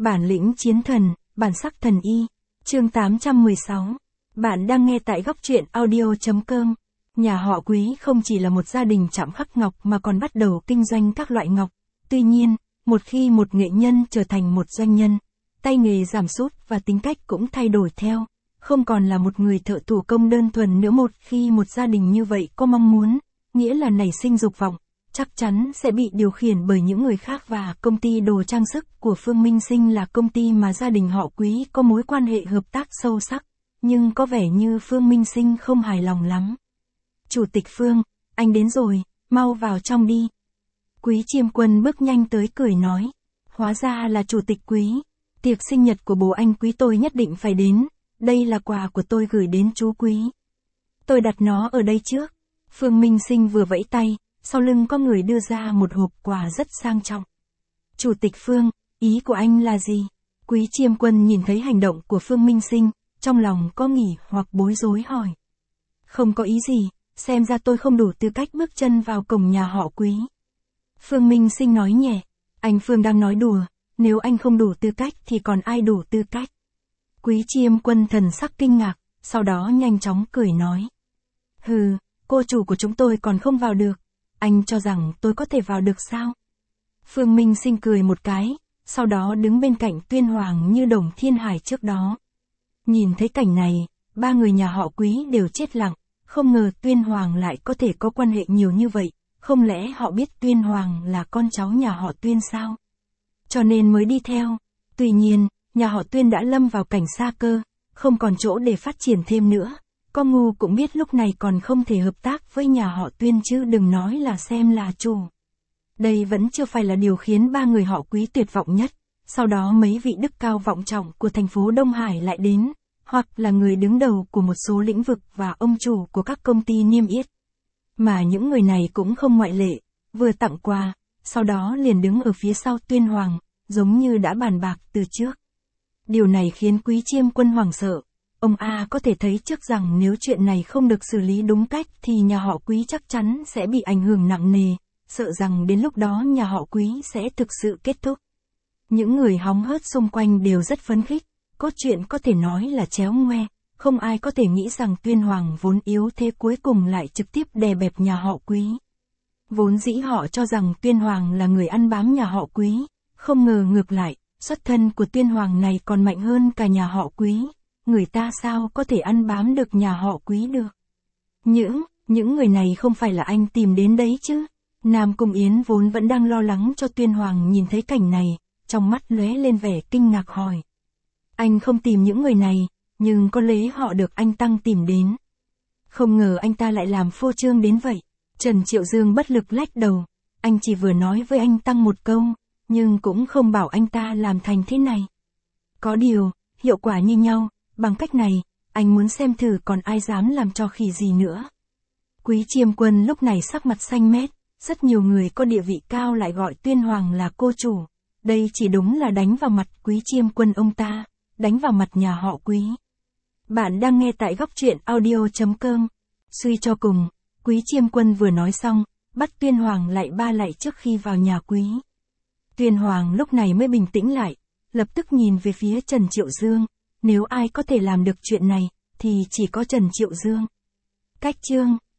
Bản lĩnh chiến thần, bản sắc thần y. Chương 816. Bạn đang nghe tại góc truyện audio.com. Nhà họ Quý không chỉ là một gia đình chạm khắc ngọc mà còn bắt đầu kinh doanh các loại ngọc. Tuy nhiên, một khi một nghệ nhân trở thành một doanh nhân, tay nghề giảm sút và tính cách cũng thay đổi theo. Không còn là một người thợ thủ công đơn thuần nữa. Một khi một gia đình như vậy có mong muốn, nghĩa là nảy sinh dục vọng, chắc chắn sẽ bị điều khiển bởi những người khác. Và công ty đồ trang sức của Phương Minh Sinh là công ty mà gia đình họ Quý có mối quan hệ hợp tác sâu sắc, nhưng có vẻ như Phương Minh Sinh không hài lòng lắm. Chủ tịch Phương, anh đến rồi, mau vào trong đi. Quý Chiêm Quân bước nhanh tới cười nói. Hóa ra là chủ tịch Quý. Tiệc sinh nhật của bố anh Quý tôi nhất định phải đến. Đây là quà của tôi gửi đến chú Quý. Tôi đặt nó ở đây trước. Phương Minh Sinh vừa vẫy tay, sau lưng có người đưa ra một hộp quà rất sang trọng. Chủ tịch Phương, ý của anh là gì? Quý Chiêm Quân nhìn thấy hành động của Phương Minh Sinh, trong lòng có nghỉ hoặc bối rối hỏi. Không có ý gì, xem ra tôi không đủ tư cách bước chân vào cổng nhà họ Quý. Phương Minh Sinh nói nhẹ, anh Phương đang nói đùa, nếu anh không đủ tư cách thì còn ai đủ tư cách? Quý Chiêm Quân thần sắc kinh ngạc, sau đó nhanh chóng cười nói. Hừ, cô chủ của chúng tôi còn không vào được, anh cho rằng tôi có thể vào được sao? Phương Minh Sinh cười một cái, sau đó đứng bên cạnh Tuyên Hoàng như Đồng Thiên Hải trước đó. Nhìn thấy cảnh này, ba người nhà họ Quý đều chết lặng, không ngờ Tuyên Hoàng lại có thể có quan hệ nhiều như vậy, không lẽ họ biết Tuyên Hoàng là con cháu nhà họ Tuyên sao? Cho nên mới đi theo. Tuy nhiên, nhà họ Tuyên đã lâm vào cảnh sa cơ, không còn chỗ để phát triển thêm nữa. Có ngu cũng biết lúc này còn không thể hợp tác với nhà họ Tuyên chứ đừng nói là xem là chủ. Đây vẫn chưa phải là điều khiến ba người họ Quý tuyệt vọng nhất. Sau đó mấy vị đức cao vọng trọng của thành phố Đông Hải lại đến, hoặc là người đứng đầu của một số lĩnh vực và ông chủ của các công ty niêm yết. Mà những người này cũng không ngoại lệ, vừa tặng quà, sau đó liền đứng ở phía sau Tuyên Hoàng, giống như đã bàn bạc từ trước. Điều này khiến Quý Chiêm Quân hoảng sợ. Ông có thể thấy trước rằng nếu chuyện này không được xử lý đúng cách thì nhà họ Quý chắc chắn sẽ bị ảnh hưởng nặng nề, sợ rằng đến lúc đó nhà họ Quý sẽ thực sự kết thúc. Những người hóng hớt xung quanh đều rất phấn khích, cốt truyện có thể nói là chéo ngoe, không ai có thể nghĩ rằng Tuyên Hoàng vốn yếu thế cuối cùng lại trực tiếp đè bẹp nhà họ Quý. Vốn dĩ họ cho rằng Tuyên Hoàng là người ăn bám nhà họ Quý, không ngờ ngược lại, xuất thân của Tuyên Hoàng này còn mạnh hơn cả nhà họ Quý. Người ta sao có thể ăn bám được nhà họ Quý được? Những người này không phải là anh tìm đến đấy chứ? Nam Cung Yến vốn vẫn đang lo lắng cho Tuyên Hoàng nhìn thấy cảnh này, trong mắt lóe lên vẻ kinh ngạc hỏi. Anh không tìm những người này, nhưng có lẽ họ được anh Tăng tìm đến. Không ngờ anh ta lại làm phô trương đến vậy. Trần Triệu Dương bất lực lách đầu, anh chỉ vừa nói với anh Tăng một câu, nhưng cũng không bảo anh ta làm thành thế này. Có điều, hiệu quả như nhau, bằng cách này, anh muốn xem thử còn ai dám làm trò khỉ gì nữa. Quý Chiêm Quân lúc này sắc mặt xanh mét, rất nhiều người có địa vị cao lại gọi Tuyên Hoàng là cô chủ. Đây chỉ đúng là đánh vào mặt Quý Chiêm Quân ông ta, đánh vào mặt nhà họ Quý. Bạn đang nghe tại góc truyện audio.com. Suy cho cùng, Quý Chiêm Quân vừa nói xong, bắt Tuyên Hoàng lại ba lại trước khi vào nhà Quý. Tuyên Hoàng lúc này mới bình tĩnh lại, lập tức nhìn về phía Trần Triệu Dương. Nếu ai có thể làm được chuyện này, thì chỉ có Trần Triệu Dương. Cách chương